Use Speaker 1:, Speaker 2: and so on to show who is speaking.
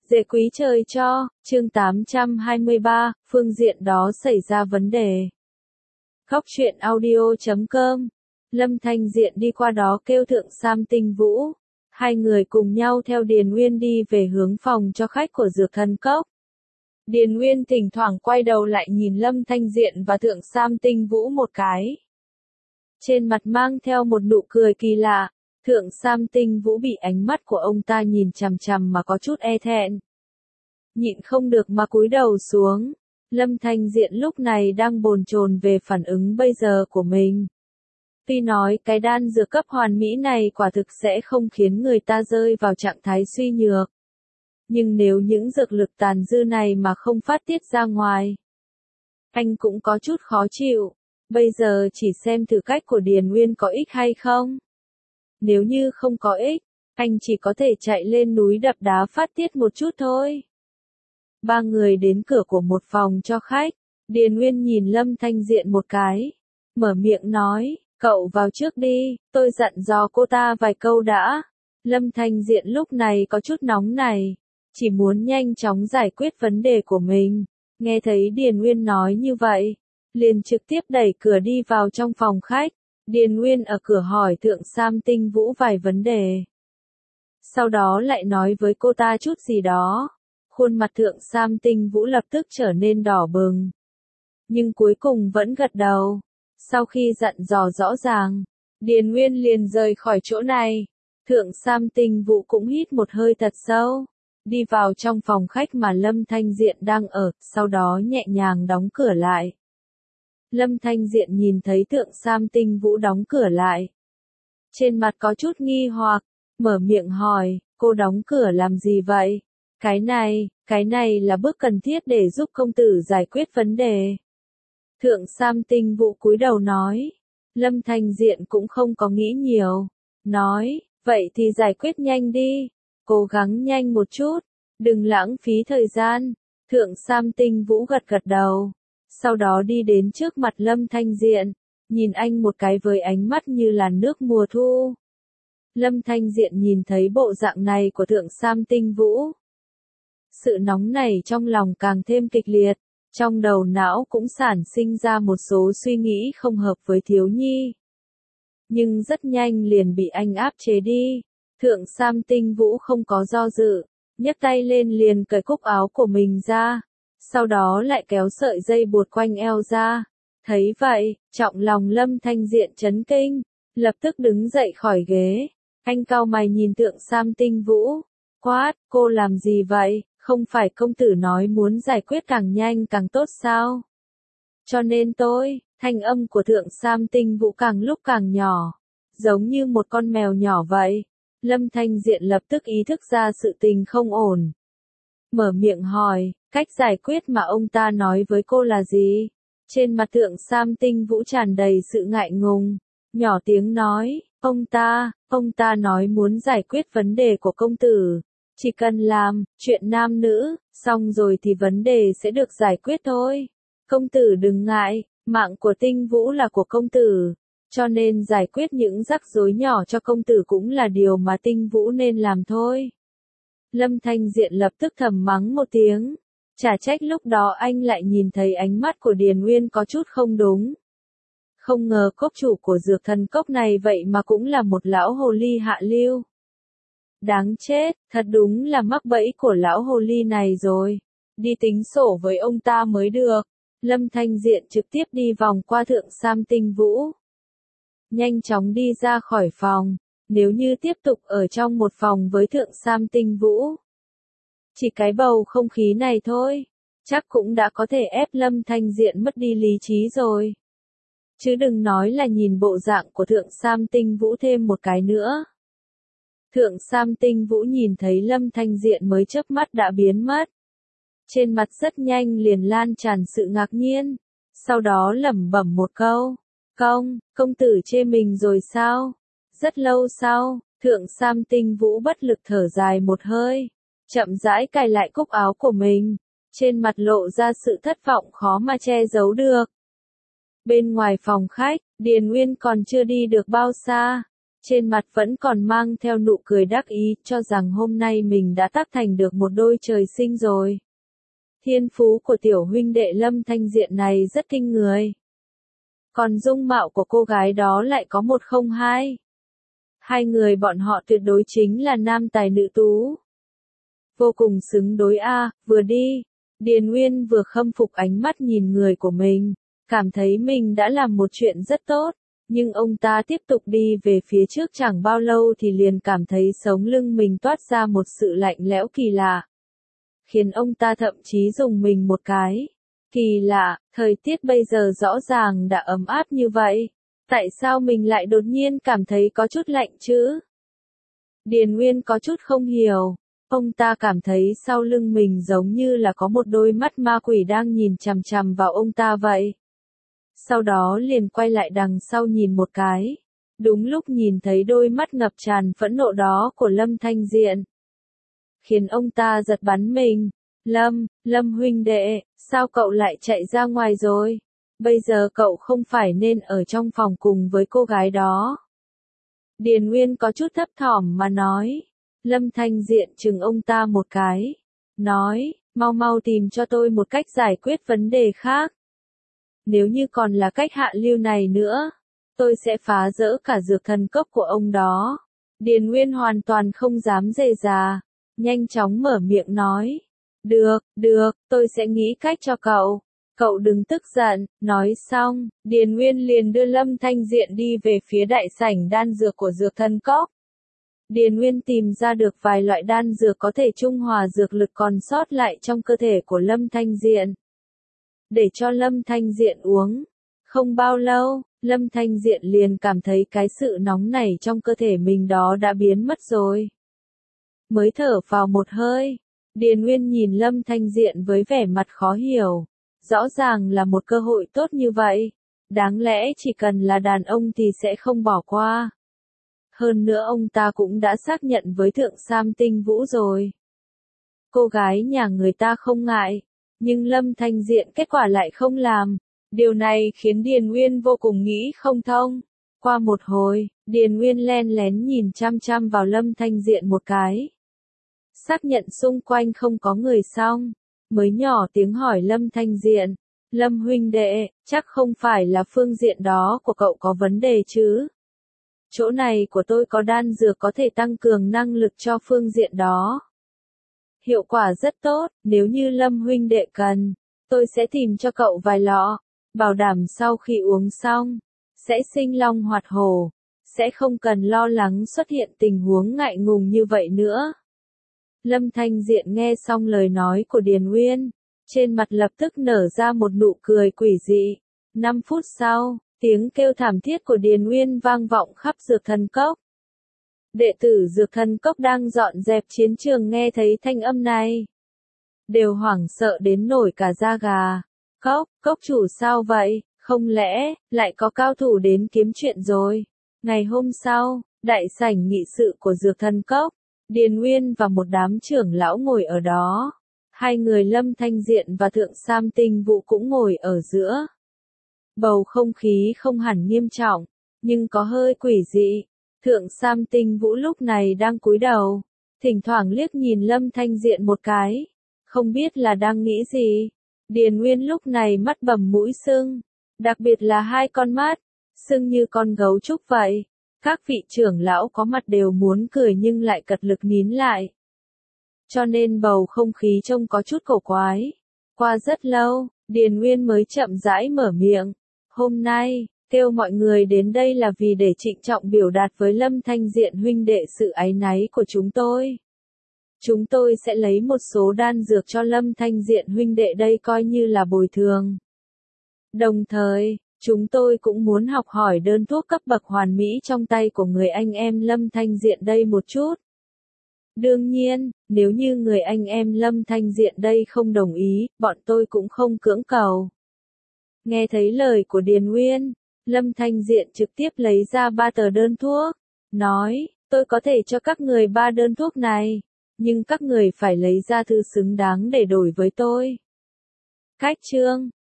Speaker 1: Dễ quý trời cho, chương 823, phương diện đó xảy ra vấn đề. Khóc chuyện audio.com. Lâm Thanh Diện đi qua đó kêu Thượng Sam Tinh Vũ. Hai người cùng nhau theo Điền Nguyên đi về hướng phòng cho khách của Dược Thần Cốc. Điền Nguyên thỉnh thoảng quay đầu lại nhìn Lâm Thanh Diện và Thượng Sam Tinh Vũ một cái. Trên mặt mang theo một nụ cười kỳ lạ. Thượng Sam Tinh Vũ bị ánh mắt của ông ta nhìn chằm chằm mà có chút e thẹn. Nhịn không được mà cúi đầu xuống. Lâm Thanh Diện lúc này đang bồn chồn về phản ứng bây giờ của mình. Tuy nói cái đan dược cấp hoàn mỹ này quả thực sẽ không khiến người ta rơi vào trạng thái suy nhược. Nhưng nếu những dược lực tàn dư này mà không phát tiết ra ngoài, anh cũng có chút khó chịu. Bây giờ chỉ xem thử cách của Điền Nguyên có ích hay không. Nếu như không có ích, anh chỉ có thể chạy lên núi đập đá phát tiết một chút thôi. Ba người đến cửa của một phòng cho khách. Điền Nguyên nhìn Lâm Thanh Diện một cái. Mở miệng nói, cậu vào trước đi, tôi dặn dò cô ta vài câu đã. Lâm Thanh Diện lúc này có chút nóng này. Chỉ muốn nhanh chóng giải quyết vấn đề của mình. Nghe thấy Điền Nguyên nói như vậy, liền trực tiếp đẩy cửa đi vào trong phòng khách. Điền Nguyên ở cửa hỏi Thượng Sam Tinh Vũ vài vấn đề. Sau đó lại nói với cô ta chút gì đó. Khuôn mặt Thượng Sam Tinh Vũ lập tức trở nên đỏ bừng. Nhưng cuối cùng vẫn gật đầu. Sau khi dặn dò rõ ràng, Điền Nguyên liền rời khỏi chỗ này. Thượng Sam Tinh Vũ cũng hít một hơi thật sâu. Đi vào trong phòng khách mà Lâm Thanh Diện đang ở, sau đó nhẹ nhàng đóng cửa lại. Lâm Thanh Diện nhìn thấy Thượng Sam Tinh Vũ đóng cửa lại. Trên mặt có chút nghi hoặc, mở miệng hỏi, cô đóng cửa làm gì vậy? Cái này là bước cần thiết để giúp công tử giải quyết vấn đề. Thượng Sam Tinh Vũ cúi đầu nói. Lâm Thanh Diện cũng không có nghĩ nhiều. Nói, vậy thì giải quyết nhanh đi. Cố gắng nhanh một chút. Đừng lãng phí thời gian. Thượng Sam Tinh Vũ gật gật đầu. Sau đó đi đến trước mặt Lâm Thanh Diện. Nhìn anh một cái với ánh mắt như là nước mùa thu. Lâm Thanh Diện nhìn thấy bộ dạng này của Thượng Sam Tinh Vũ. Sự nóng này trong lòng càng thêm kịch liệt. Trong đầu não cũng sản sinh ra một số suy nghĩ không hợp với thiếu nhi. Nhưng rất nhanh liền bị anh áp chế đi. Thượng Sam Tinh Vũ không có do dự. Nhấc tay lên liền cởi cúc áo của mình ra. Sau đó lại kéo sợi dây buộc quanh eo ra. Thấy vậy, trọng lòng Lâm Thanh Diện chấn kinh. Lập tức đứng dậy khỏi ghế. Anh cau mày nhìn Thượng Sam Tinh Vũ. Quát, cô làm gì vậy? Không phải công tử nói muốn giải quyết càng nhanh càng tốt sao? Cho nên thanh âm của Thượng Sam Tinh Vũ càng lúc càng nhỏ. Giống như một con mèo nhỏ vậy. Lâm Thanh Diện lập tức ý thức ra sự tình không ổn. Mở miệng hỏi, cách giải quyết mà ông ta nói với cô là gì? Trên mặt Thượng Sam Tinh Vũ tràn đầy sự ngại ngùng. Nhỏ tiếng nói, ông ta nói muốn giải quyết vấn đề của công tử. Chỉ cần làm chuyện nam nữ, xong rồi thì vấn đề sẽ được giải quyết thôi. Công tử đừng ngại, mạng của Tinh Vũ là của công tử. Cho nên giải quyết những rắc rối nhỏ cho công tử cũng là điều mà Tinh Vũ nên làm thôi. Lâm Thanh Diện lập tức thầm mắng một tiếng. Chả trách lúc đó anh lại nhìn thấy ánh mắt của Điền Nguyên có chút không đúng. Không ngờ cốc chủ của Dược Thần Cốc này vậy mà cũng là một lão hồ ly hạ lưu. Đáng chết, thật đúng là mắc bẫy của lão hồ ly này rồi. Đi tính sổ với ông ta mới được. Lâm Thanh Diện trực tiếp đi vòng qua Thượng Sam Tinh Vũ. Nhanh chóng đi ra khỏi phòng. Nếu như tiếp tục ở trong một phòng với Thượng Sam Tinh Vũ, chỉ cái bầu không khí này thôi, chắc cũng đã có thể ép Lâm Thanh Diện mất đi lý trí rồi. Chứ đừng nói là nhìn bộ dạng của Thượng Sam Tinh Vũ thêm một cái nữa. Thượng Sam Tinh Vũ nhìn thấy Lâm Thanh Diện mới chớp mắt đã biến mất. Trên mặt rất nhanh liền lan tràn sự ngạc nhiên. Sau đó lẩm bẩm một câu. Công tử chê mình rồi sao? Rất lâu sau, Thượng Sam Tinh Vũ bất lực thở dài một hơi. Chậm rãi cài lại cúc áo của mình. Trên mặt lộ ra sự thất vọng khó mà che giấu được. Bên ngoài phòng khách, Điền Nguyên còn chưa đi được bao xa. trên mặt vẫn còn mang theo nụ cười đắc ý, cho rằng hôm nay mình đã tác thành được một đôi trời sinh rồi. Thiên phú của tiểu huynh đệ Lâm Thanh Diện này rất kinh người. Còn dung mạo của cô gái đó lại có 102. Hai người bọn họ tuyệt đối chính là nam tài nữ tú. Vô cùng xứng đối a, vừa đi. Điền Nguyên vừa khâm phục ánh mắt nhìn người của mình, cảm thấy mình đã làm một chuyện rất tốt, nhưng ông ta tiếp tục đi về phía trước chẳng bao lâu thì liền cảm thấy sống lưng mình toát ra một sự lạnh lẽo kỳ lạ, khiến ông ta thậm chí rùng mình một cái. Kỳ lạ, thời tiết bây giờ rõ ràng đã ấm áp như vậy, tại sao mình lại đột nhiên cảm thấy có chút lạnh chứ? Điền Nguyên có chút không hiểu. Ông ta cảm thấy sau lưng mình giống như là có một đôi mắt ma quỷ đang nhìn chằm chằm vào ông ta vậy. Sau đó liền quay lại đằng sau nhìn một cái. Đúng lúc nhìn thấy đôi mắt ngập tràn phẫn nộ đó của Lâm Thanh Diện, khiến ông ta giật bắn mình. Lâm huynh đệ, sao cậu lại chạy ra ngoài rồi? Bây giờ cậu không phải nên ở trong phòng cùng với cô gái đó. Điền Nguyên có chút thấp thỏm mà nói. Lâm Thanh Diện chừng ông ta một cái, nói, mau tìm cho tôi một cách giải quyết vấn đề khác. Nếu như còn là cách hạ lưu này nữa, tôi sẽ phá rỡ cả dược thần cốc của ông đó. Điền Nguyên hoàn toàn không dám dè dà, nhanh chóng mở miệng nói, được, tôi sẽ nghĩ cách cho cậu. Cậu đừng tức giận. Nói xong, Điền Nguyên liền đưa Lâm Thanh Diện đi về phía đại sảnh đan dược của dược thần cốc. Điền Nguyên tìm ra được vài loại đan dược có thể trung hòa dược lực còn sót lại trong cơ thể của Lâm Thanh Diện, để cho Lâm Thanh Diện uống. Không bao lâu, Lâm Thanh Diện liền cảm thấy cái sự nóng nảy trong cơ thể mình đó đã biến mất rồi. Mới thở vào một hơi, Điền Nguyên nhìn Lâm Thanh Diện với vẻ mặt khó hiểu. Rõ ràng là một cơ hội tốt như vậy, đáng lẽ chỉ cần là đàn ông thì sẽ không bỏ qua. Hơn nữa ông ta cũng đã xác nhận với Thượng Sam Tinh Vũ rồi. Cô gái nhà người ta không ngại, nhưng Lâm Thanh Diện kết quả lại không làm. Điều này khiến Điền Nguyên vô cùng nghĩ không thông. Qua một hồi, Điền Nguyên len lén nhìn chăm chăm vào Lâm Thanh Diện một cái. Xác nhận xung quanh không có người xong, mới nhỏ tiếng hỏi Lâm Thanh Diện. Lâm huynh đệ, chắc không phải là phương diện đó của cậu có vấn đề chứ? Chỗ này của tôi có đan dược có thể tăng cường năng lực cho phương diện đó. Hiệu quả rất tốt, nếu như Lâm huynh đệ cần, tôi sẽ tìm cho cậu vài lọ, bảo đảm sau khi uống xong, sẽ sinh long hoạt hổ, sẽ không cần lo lắng xuất hiện tình huống ngại ngùng như vậy nữa. Lâm Thanh Diện nghe xong lời nói của Điền Nguyên, trên mặt lập tức nở ra một nụ cười quỷ dị. 5 phút sau, tiếng kêu thảm thiết của Điền Nguyên vang vọng khắp dược thần cốc. Đệ tử dược thần cốc đang dọn dẹp chiến trường nghe thấy thanh âm này, đều hoảng sợ đến nổi cả da gà. Cốc chủ sao vậy, không lẽ lại có cao thủ đến kiếm chuyện rồi? Ngày hôm sau, đại sảnh nghị sự của dược thần cốc, Điền Nguyên và một đám trưởng lão ngồi ở đó. Hai người Lâm Thanh Diện và Thượng Sam Tinh Vũ cũng ngồi ở giữa. Bầu không khí không hẳn nghiêm trọng, nhưng có hơi quỷ dị. Thượng Sam Tinh Vũ lúc này đang cúi đầu, thỉnh thoảng liếc nhìn Lâm Thanh Diện một cái, không biết là đang nghĩ gì. Điền Nguyên lúc này mắt bầm mũi sưng, đặc biệt là hai con mắt, sưng như con gấu trúc vậy. Các vị trưởng lão có mặt đều muốn cười nhưng lại cật lực nín lại. Cho nên bầu không khí trông có chút cổ quái. Qua rất lâu, Điền Nguyên mới chậm rãi mở miệng. Hôm nay, kêu mọi người đến đây là vì để trịnh trọng biểu đạt với Lâm Thanh Diện huynh đệ sự áy náy của chúng tôi. Chúng tôi sẽ lấy một số đan dược cho Lâm Thanh Diện huynh đệ đây coi như là bồi thường. Đồng thời, chúng tôi cũng muốn học hỏi đơn thuốc cấp bậc hoàn mỹ trong tay của người anh em Lâm Thanh Diện đây một chút. Đương nhiên, nếu như người anh em Lâm Thanh Diện đây không đồng ý, bọn tôi cũng không cưỡng cầu. Nghe thấy lời của Điền Nguyên, Lâm Thanh Diện trực tiếp lấy ra 3 tờ đơn thuốc, nói, tôi có thể cho các người 3 đơn thuốc này, nhưng các người phải lấy ra thứ xứng đáng để đổi với tôi. Cách chương